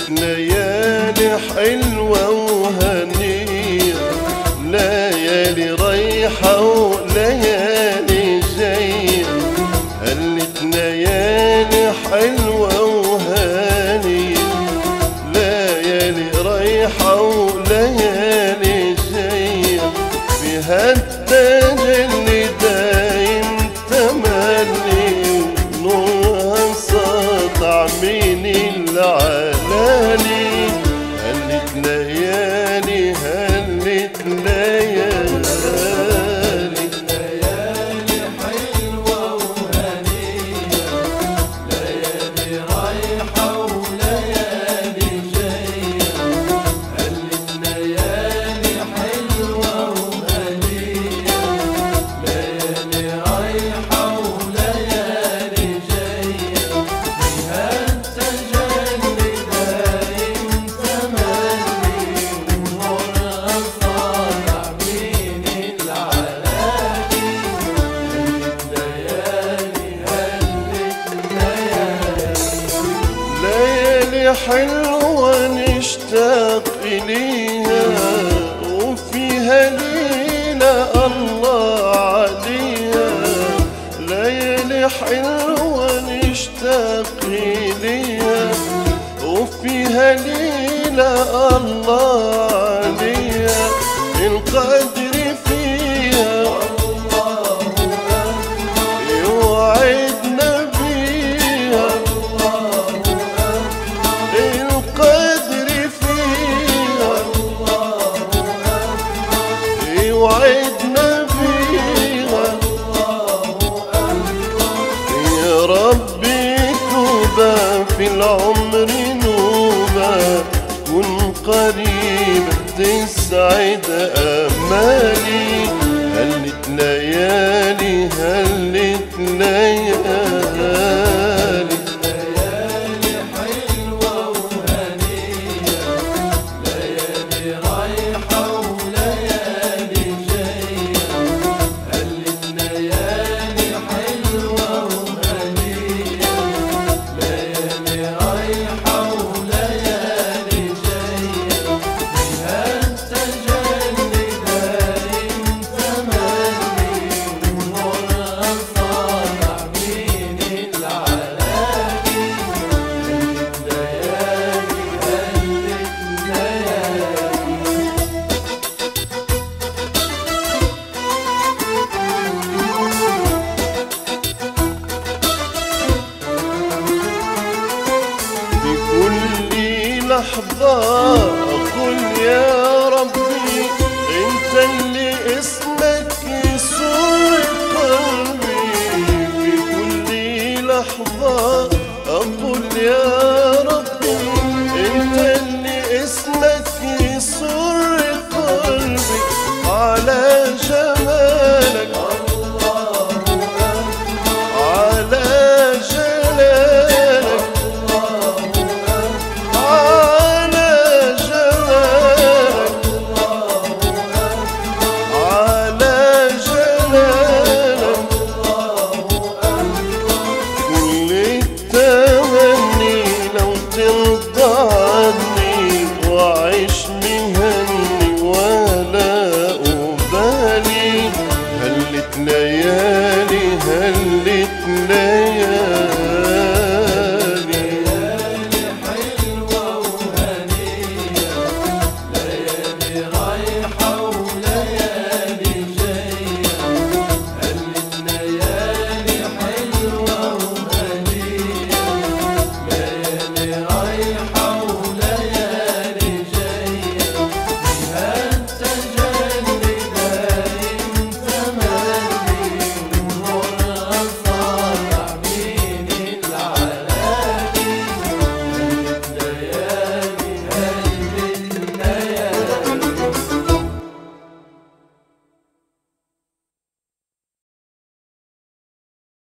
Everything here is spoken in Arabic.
ليالي حلوة وهنية، ليالي رايحة وليالي جاية، هلت ليالي حلوة وهنية، ليالي رايحة وليالي جاية، فيها التجلي دايم تملي، ونورها ساطع من العلالي، هلت ليالي هلت ليالي ليالي حلوة وهنية، ليالي رايحة وليالي جاية، هلت ليالي حلوة وهنية، ليالي رايحة وليالي جاية، فيها التجلي دايم تملي، ونورها ساطع من العلالي، هلت ليالي هلت ليالي. ليالي حلوة نشتاق إليها، وفيها ليلة الله عليها، ليالي حلوة نشتاق إليها، وفيها ليلة الله عليها، القدر فيها الله أكبر، يوعدنا بيها، الله أكبر، القدر فيها الله أكبر، يوعدنا بيها، الله أكبر. يا ربي توبة في العمر نوبة، كن قريبة تسعد أمالي، هلت ليالي هلت ليالي. ليالي حلوة وهنية، ليالي رايحة وليالي جاية، هلت ليالي حلوة وهنية، ليالي رايحة وليالي جاية، فيها التجلي دايم تملي، ونورها ساطع من العلالي، هلت ليالي هلت ليالي. في كل لحظة أقول يا رب